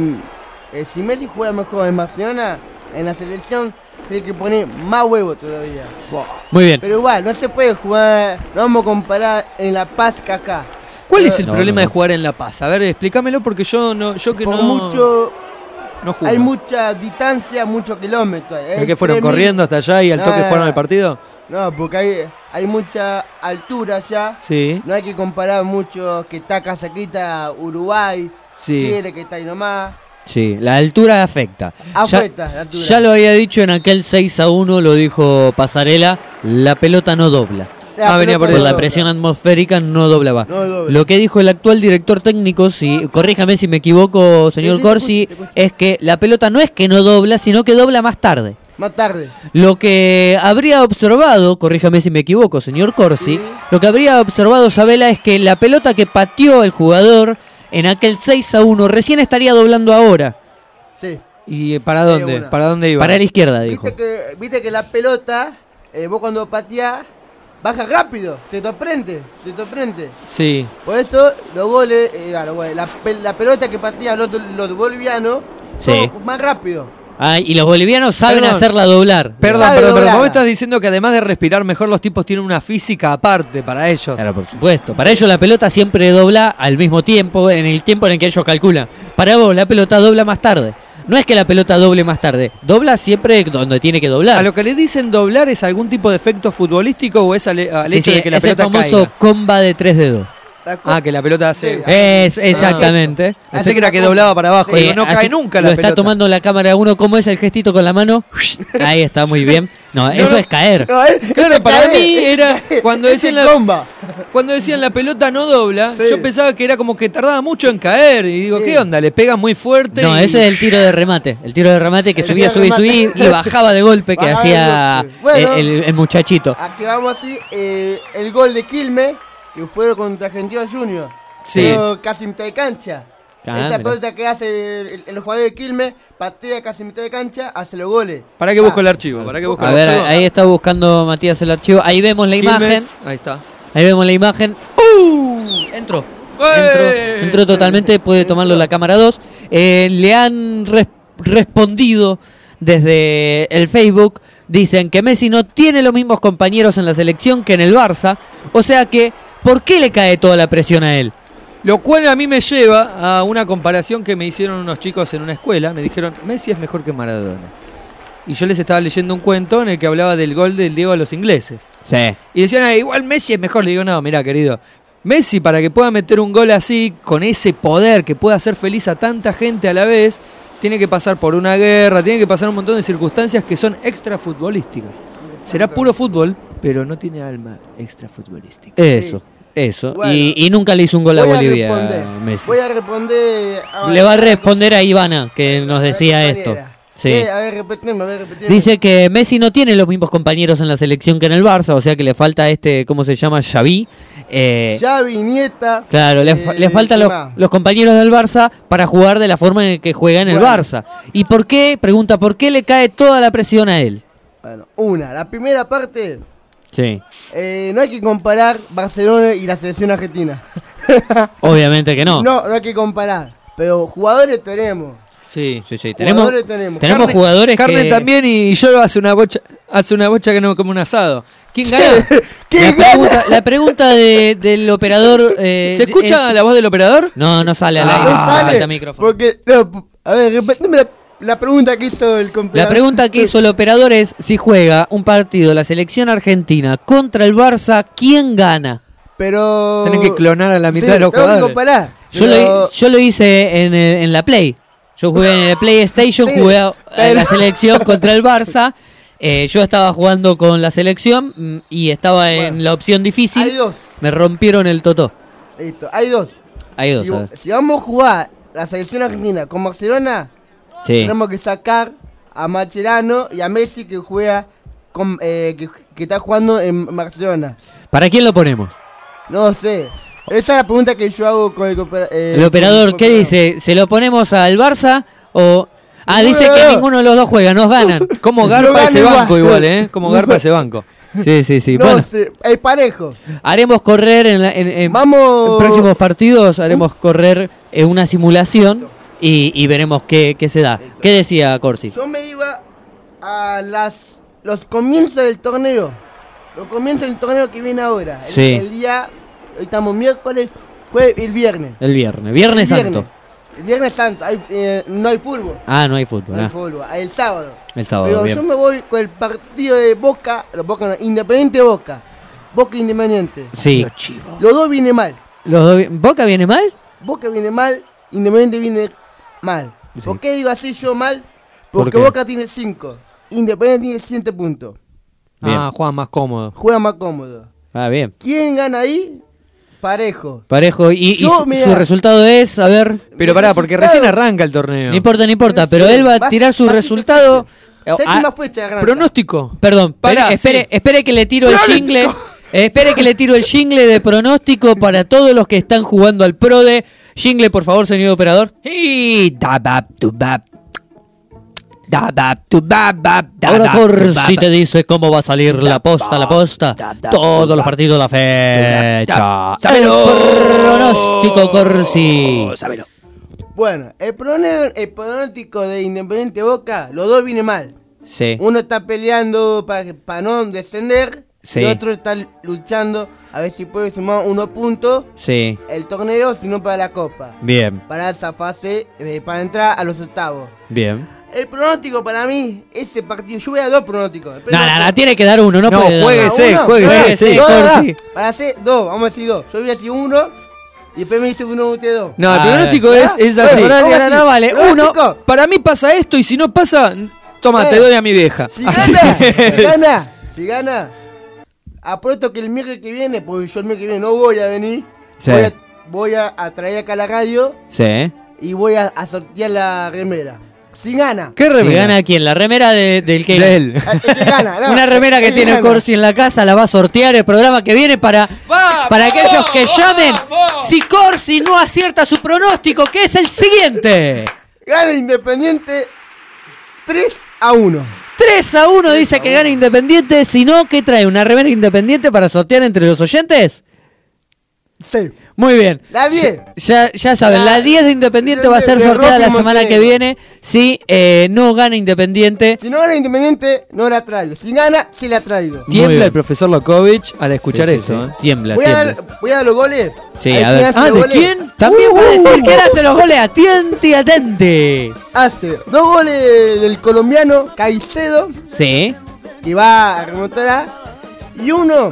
si Messi juega mejor en Barcelona, en la selección, tiene que poner más huevos todavía. Muy bien. Pero igual, no se puede jugar, no vamos a comparar en La Paz que acá. ¿Cuál es el problema de jugar en La Paz? A ver, explícamelo porque yo que Por no... mucho, no juego. hay mucha distancia, muchos kilómetros. ¿Es que fueron corriendo hasta allá y al toque jugaron el partido? No, porque hay mucha altura allá. Sí. No hay que comparar mucho que está acá cerquita Uruguay, Chile, que está ahí nomás. Sí, la altura afecta. Afecta, la altura. Ya lo había dicho en aquel 6-1, lo dijo Pasarela, la pelota no dobla. Venía por la presión atmosférica no doblaba. No dobla. Lo que dijo el actual director técnico, corríjame si me equivoco, señor Corsi, es que la pelota no es que no dobla, sino que dobla más tarde. Más tarde. Lo que habría observado, corríjame si me equivoco, señor Corsi, lo que habría observado Sabela es que la pelota que pateó el jugador en aquel 6-1 recién estaría doblando ahora. Sí. ¿Y para dónde? ¿Para dónde iba? Para la izquierda, dijo. Viste que la pelota, vos cuando pateás, baja rápido, se te prende. Sí. Por eso los goles, la pelota que patean los bolivianos son más rápido. Y los bolivianos saben hacerla doblar. Perdón, vos me estás diciendo que además de respirar mejor, los tipos tienen una física aparte para ellos. Claro, por supuesto. Para ellos la pelota siempre dobla al mismo tiempo, en el tiempo en el que ellos calculan. Para vos la pelota dobla más tarde. No es que la pelota doble más tarde, dobla siempre donde tiene que doblar. ¿A lo que le dicen doblar es algún tipo de efecto futbolístico o es al hecho de que la pelota caiga? Es el famoso comba de 3 dedos. Que la pelota hace... Exactamente. Pensé que era que doblaba para abajo. Digo, no cae nunca la pelota. Lo está tomando la cámara uno. ¿Cómo es el gestito con la mano? Ahí está, muy bien. No, eso es caer. Claro, para mí era cuando decían la pelota no dobla, yo pensaba que era como que tardaba mucho en caer. Y digo, ¿qué onda? Le pega muy fuerte. No, ese es el tiro de remate. El tiro de remate que subía y bajaba de golpe que hacía el muchachito. Aquí vamos así, el gol de Quilmes, que fue contra Argentino Junior. Sí. Casi mitad de cancha. Ah, esta pelota que hace el jugador de Quilmes, patea casi mitad de cancha, hace los goles. ¿Para qué busco el archivo? A ver, ahí está buscando Matías el archivo. Ahí vemos la imagen. Ahí está. Ahí vemos la imagen. Entró. Entró totalmente. Puede tomarlo la cámara 2. Le han respondido desde el Facebook. Dicen que Messi no tiene los mismos compañeros en la selección que en el Barça. O sea que, ¿por qué le cae toda la presión a él? Lo cual a mí me lleva a una comparación que me hicieron unos chicos en una escuela. Me dijeron, Messi es mejor que Maradona. Y yo les estaba leyendo un cuento en el que hablaba del gol del Diego a los ingleses. Sí. Y decían, igual Messi es mejor. Le digo, no, mirá, querido. Messi, para que pueda meter un gol así, con ese poder que pueda hacer feliz a tanta gente a la vez, tiene que pasar por una guerra, tiene que pasar un montón de circunstancias que son extra futbolísticas. Será puro fútbol, pero no tiene alma extra futbolística. Eso. Bueno, y nunca le hizo un gol a Bolivia, Messi. Voy a responder... Le va a responder a Ivana, que nos decía esto. Sí. A ver, repetime. Dice que Messi no tiene los mismos compañeros en la selección que en el Barça, o sea que le falta ¿cómo se llama? Xavi. Xavi, Nieta. Claro, le faltan los compañeros del Barça para jugar de la forma en que juega en el Barça. ¿Y por qué? Pregunta, ¿por qué le cae toda la presión a él? Bueno, la primera parte... Sí. No hay que comparar Barcelona y la selección argentina. Obviamente que no. No hay que comparar. Pero jugadores tenemos. Sí. Tenemos jugadores Carne que... también y yo hace una bocha que no como un asado. ¿Quién gana? La pregunta del operador... ¿Se escucha la voz del operador? No sale al aire. Falta micrófono. Porque, a ver, repetime la pregunta que hizo el compañero. La pregunta que hizo el operador es: si juega un partido la selección argentina contra el Barça, ¿quién gana? Pero... Tenés que clonar a la mitad de los jugadores. Pará, yo lo hice en la Play. Yo jugué en el PlayStation, jugué a la selección contra el Barça. Yo estaba jugando con la selección y estaba en la opción difícil. Hay dos. Me rompieron el totó. Listo, hay dos. Si vamos a jugar la selección argentina con Barcelona, tenemos que sacar a Mascherano y a Messi, que juega que está jugando en Barcelona. ¿Para quién lo ponemos? No sé. Esa es la pregunta que yo hago con el operador. ¿Qué dice? ¿Se lo ponemos al Barça o...? Dice que ninguno de los dos juega, nos ganan. Como garpa ese banco igual, Como garpa ese banco. Sí. No, es parejo. Haremos correr en próximos partidos, haremos correr una simulación y veremos qué se da. ¿Qué decía Corsi? Yo me iba a los comienzos del torneo. Los comienzos del torneo que viene ahora. El día, hoy estamos miércoles, fue el viernes. Viernes Santo. El Viernes Santo, no hay fútbol. No hay fútbol. No hay fútbol, el sábado. Pero bien. Yo me voy con el partido de Boca, Independiente Boca. Boca Independiente. Sí. Los dos vienen mal. ¿Boca viene mal? Boca viene mal, Independiente viene mal. Sí. ¿Por qué digo así yo mal? Porque Boca tiene 5, Independiente tiene 7 puntos. Bien. Juega más cómodo. Bien. ¿Quién gana ahí? Parejo. Y su resultado es, a ver... Pero pará, porque recién arranca el torneo. No importa, pero él va a tirar su resultado... Pronóstico. Perdón, espere que le tiro el jingle. Espere que le tiro el jingle de pronóstico para todos los que están jugando al PRODE. Jingle, por favor, señor operador. Ahora Corsi te dice cómo va a salir la posta. Todos los partidos de la fecha. El pronóstico, Corsi. Bueno, el pronóstico de Independiente Boca, los dos vienen mal. Sí. Uno está peleando para no descender. Sí. Y otro está luchando a ver si puede sumar 1 punto. Sí. El torneo, sino para la Copa. Bien. Para esa fase, para entrar a los octavos. Bien. El pronóstico para mí, ese partido, yo voy a 2 pronósticos. No, tiene que dar uno, no puede jueguese. Para hacer 2, vamos a decir 2. Yo voy a decir 1 y después me dice uno usted 2. No, el pronóstico es así. No, vale, 1. Para mí pasa esto y si no pasa, toma, te doy a mi vieja. Si gana, apuesto que el miércoles que viene, porque yo el miércoles que viene no voy a venir, voy a traer acá la radio y voy a sortear la remera. Si gana. ¿Qué remera? Si gana quién, la remera del que de él. Una remera que tiene Corsi en la casa, la va a sortear el programa que viene para aquellos que llamen. Si Corsi no acierta su pronóstico, que es el siguiente. Gana Independiente 3-1. 3-1 dice que gana Independiente. Si no, ¿qué trae? ¿Una remera Independiente para sortear entre los oyentes? Sí. Muy bien. La 10. Ya saben, la 10 de Independiente va a ser sorteada la semana que viene. Si no gana Independiente. Si no gana Independiente, no la traigo. Si gana, sí la traigo. Tiembla el profesor Lokovic al escuchar esto. Tiembla. Voy a dar los goles. Sí, a ver. ¿De quién? También va a decir que él hace los goles. Atente. Hace 2 goles del colombiano Caicedo. Sí. Que va a remontar. Y uno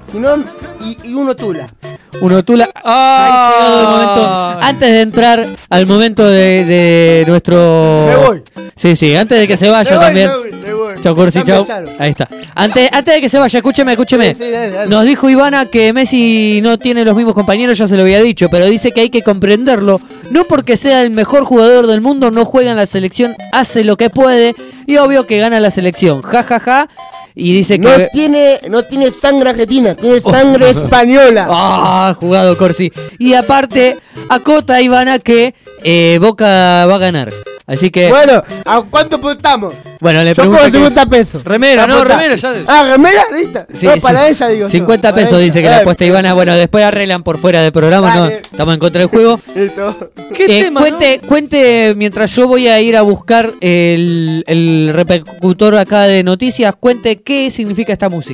Tula. Uno Tula. Ha llegado el momento. Antes de entrar al momento de nuestro. Me voy. Sí, antes de que se vaya también. Me voy. Chau, Corsi, chau. Ahí está. Antes de que se vaya, escúcheme. Sí, dale. Nos dijo Ivana que Messi no tiene los mismos compañeros, ya se lo había dicho, pero dice que hay que comprenderlo. No porque sea el mejor jugador del mundo, no juega en la selección, hace lo que puede y obvio que gana la selección. Ja. Y dice que no tiene sangre argentina, tiene sangre española. Jugado Corsi. Y aparte, acota Ivana que Boca va a ganar. Así que... Bueno, ¿a cuánto apuntamos? Bueno, le pregunto 50 pesos. Remera, remera ya. ¿Remera? ¿Listo? Sí, no, para ella digo 50 pesos dice que la apuesta Ivana. Bueno, después arreglan por fuera del programa, no, estamos en contra del juego. ¿Qué tema, cuente, mientras yo voy a ir a buscar el repercutor acá de noticias, cuente qué significa esta música.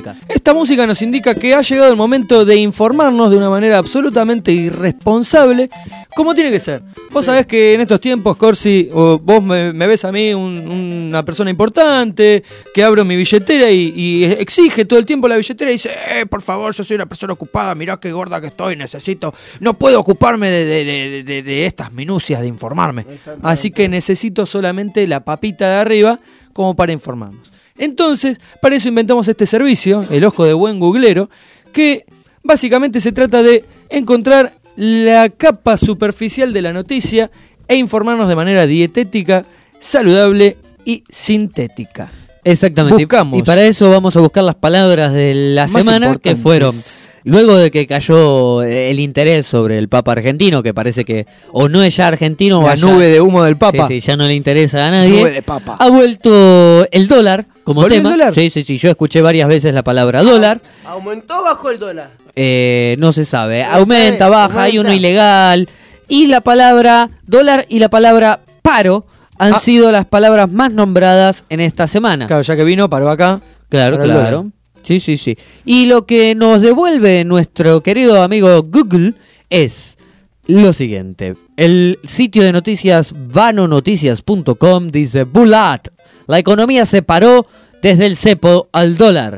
esta música nos indica que ha llegado el momento de informarnos de una manera absolutamente irresponsable, como tiene que ser. Vos sabés que en estos tiempos, Corsi, vos me ves a mí una persona importante, que abro mi billetera y exige todo el tiempo la billetera y dice, por favor, yo soy una persona ocupada, mirá qué gorda que estoy, no puedo ocuparme de estas minucias de informarme. Así que necesito solamente la papita de arriba como para informarnos. Entonces, para eso inventamos este servicio, el ojo de buen googlero, que básicamente se trata de encontrar la capa superficial de la noticia e informarnos de manera dietética, saludable y sintética. Exactamente. Buscamos. Y para eso vamos a buscar las palabras de la semana, que fueron, luego de que cayó el interés sobre el Papa argentino, que parece que o no es ya argentino la o ya, nube de humo del Papa. Sí, ya no le interesa a nadie. Nube de papa. Ha vuelto el dólar como ¿Volvió tema. el dólar? Sí, yo escuché varias veces la palabra dólar. ¿Aumentó o bajó el dólar? No se sabe. Aumenta, baja, hay uno ilegal. Y la palabra dólar y la palabra paro han sido las palabras más nombradas en esta semana. Claro, ya que vino, paró acá. Claro. Sí. Y lo que nos devuelve nuestro querido amigo Google es lo siguiente. El sitio de noticias vanonoticias.com dice: Bulat, la economía se paró desde el cepo al dólar.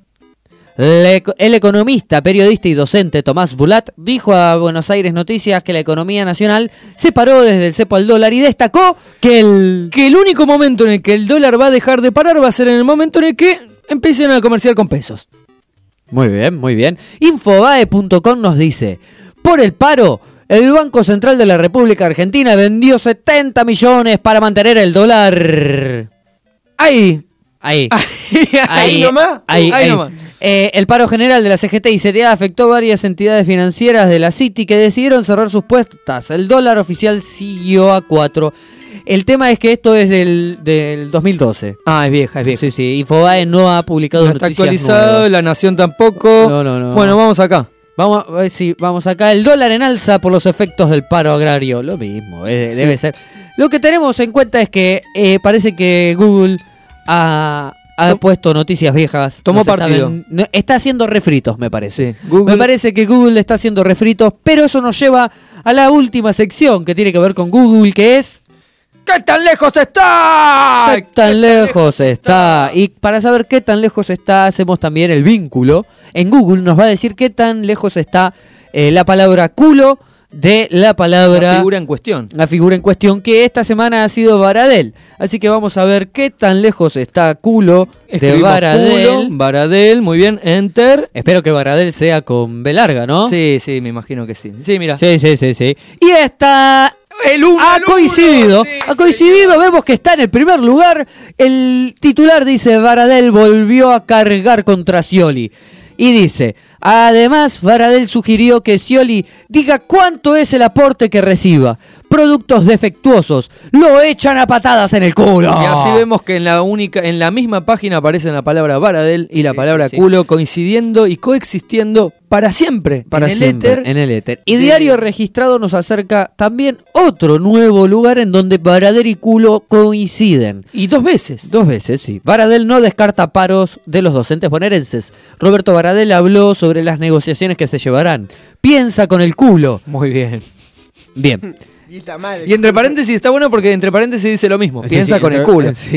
El economista, periodista y docente Tomás Bulat dijo a Buenos Aires Noticias que la economía nacional se paró desde el cepo al dólar y destacó que el único momento en el que el dólar va a dejar de parar va a ser en el momento en el que empiecen a comerciar con pesos. Muy bien. Infobae.com nos dice: por el paro, el Banco Central de la República Argentina vendió 70 millones para mantener el dólar. Ahí nomás. El paro general de la CGT y CTA afectó varias entidades financieras de la City que decidieron cerrar sus puertas. El dólar oficial siguió a 4. El tema es que esto es del 2012. Es vieja. Sí. Infobae no ha publicado noticias. No está actualizado, nuevas. La Nación tampoco. No. Bueno, vamos acá. Vamos acá. El dólar en alza por los efectos del paro agrario. Lo mismo, debe ser. Lo que tenemos en cuenta es que parece que Google ha puesto noticias viejas. Tomó partido. Está haciendo refritos, me parece. Sí, Google. Me parece que Google está haciendo refritos, pero eso nos lleva a la última sección que tiene que ver con Google, que es... ¿Qué tan lejos está? ¿Qué tan lejos está? Y para saber qué tan lejos está, hacemos también el vínculo. En Google nos va a decir qué tan lejos está la palabra culo de la palabra... La figura en cuestión. La figura en cuestión, que esta semana ha sido Baradel. Así que vamos a ver qué tan lejos está culo de Baradel. Baradel, muy bien, enter. Espero que Baradel sea con B larga, ¿no? Sí, me imagino que sí. Sí, mira. Sí. Y esta... ha coincidido, vemos que está en el primer lugar. El titular dice: Baradel volvió a cargar contra Scioli. Y dice: además, Baradel sugirió que Scioli diga cuánto es el aporte que reciba. Productos defectuosos lo echan a patadas en el culo. Y así vemos que en la misma página aparecen la palabra Baradel y la palabra culo coincidiendo y coexistiendo para siempre. En el éter. Y Diario Registrado nos acerca también otro nuevo lugar en donde Baradel y culo coinciden. Y dos veces, sí. Baradel no descarta paros de los docentes bonaerenses. Roberto Baradel habló sobre las negociaciones que se llevarán. Piensa con el culo. Muy bien. Bien. Y entre paréntesis está bueno porque entre paréntesis dice lo mismo. Piensa con el culo. Sí.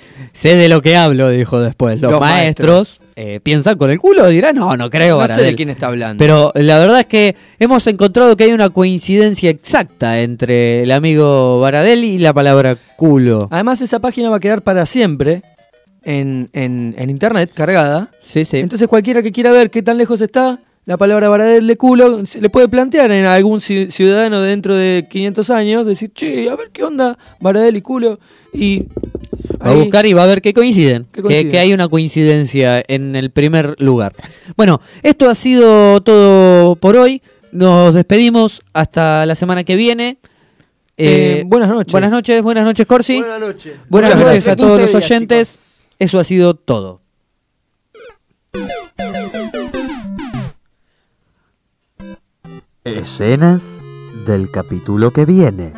Sé de lo que hablo, dijo después. Los maestros piensan con el culo. Dirán, no creo, No Baradel. sé de quién está hablando. Pero la verdad es que hemos encontrado que hay una coincidencia exacta entre el amigo Baradel y la palabra culo. Además, esa página va a quedar para siempre en internet cargada. Sí. Entonces cualquiera que quiera ver qué tan lejos está la palabra Baradel de culo, se le puede plantear en algún ciudadano dentro de 500 años, decir, che, a ver qué onda Baradel y culo. Y va a buscar y va a ver que coinciden. Que hay una coincidencia en el primer lugar. Bueno, esto ha sido todo por hoy. Nos despedimos hasta la semana que viene. Buenas noches. Buenas noches, Corsi. Buenas noches a todos los oyentes. Chicos. Eso ha sido todo. Escenas del capítulo que viene.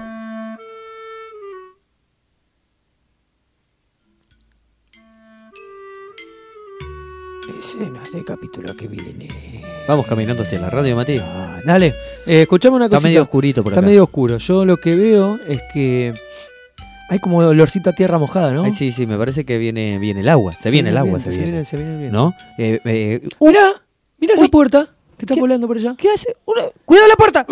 Escenas el capítulo que viene. Vamos caminando hacia la radio, Mati. Dale, escuchame una cosita. Está medio oscurito por acá. Está medio oscuro. Yo lo que veo es que hay como olorcito a tierra mojada, ¿no? Ay, sí, me parece que viene el agua. Se viene el agua. Se viene el viento. ¿No? Mira esa puerta que está volando por allá. ¿Qué hace? ¡Cuidado la puerta!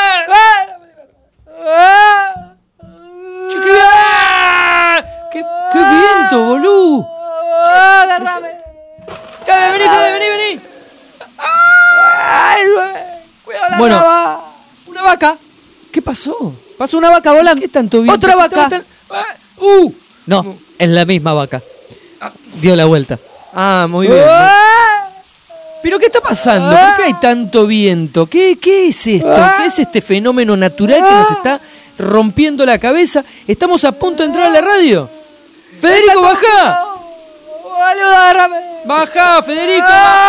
¡Qué viento, boludo! Vení. Bueno, una vaca. ¿Qué pasó? Pasó una vaca volando. ¿Qué tanto viento? ¡Otra vaca! No, es la misma vaca. Dio la vuelta. Ah, muy bien. ¿Pero qué está pasando? ¿Por qué hay tanto viento? ¿Qué es esto? ¿Qué es este fenómeno natural que nos está rompiendo la cabeza? Estamos a punto de entrar a la radio. ¡Federico, bajá! ¡Baja, Federico!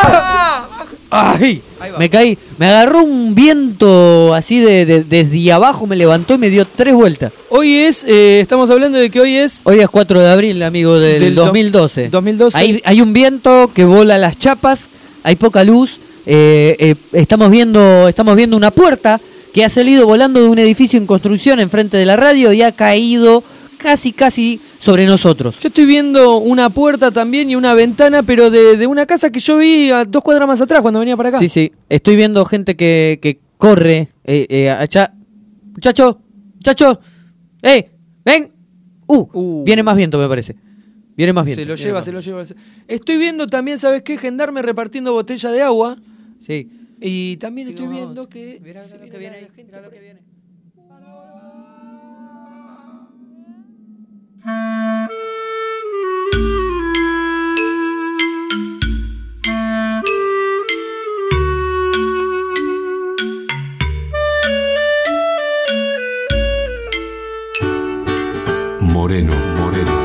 ¡Ay! Me caí. Me agarró un viento así desde abajo, me levantó y me dio 3 vueltas. Hoy es, estamos hablando de que hoy es 4 de abril, amigo, del 2012. 2012. Hay un viento que vola las chapas, hay poca luz. Estamos viendo una puerta que ha salido volando de un edificio en construcción enfrente de la radio y ha caído casi sobre nosotros. Yo estoy viendo una puerta también y una ventana, pero de una casa que yo vi a 2 cuadras más atrás cuando venía para acá. Sí. Estoy viendo gente que corre. Muchacho. Ven. Viene más viento, me parece. Viene más viento. Se lo lleva. Estoy viendo también, ¿sabes qué? Gendarme repartiendo botella de agua. Sí. Y también estoy viendo que... Mirá lo que viene ahí. Mirá lo que viene. Moreno.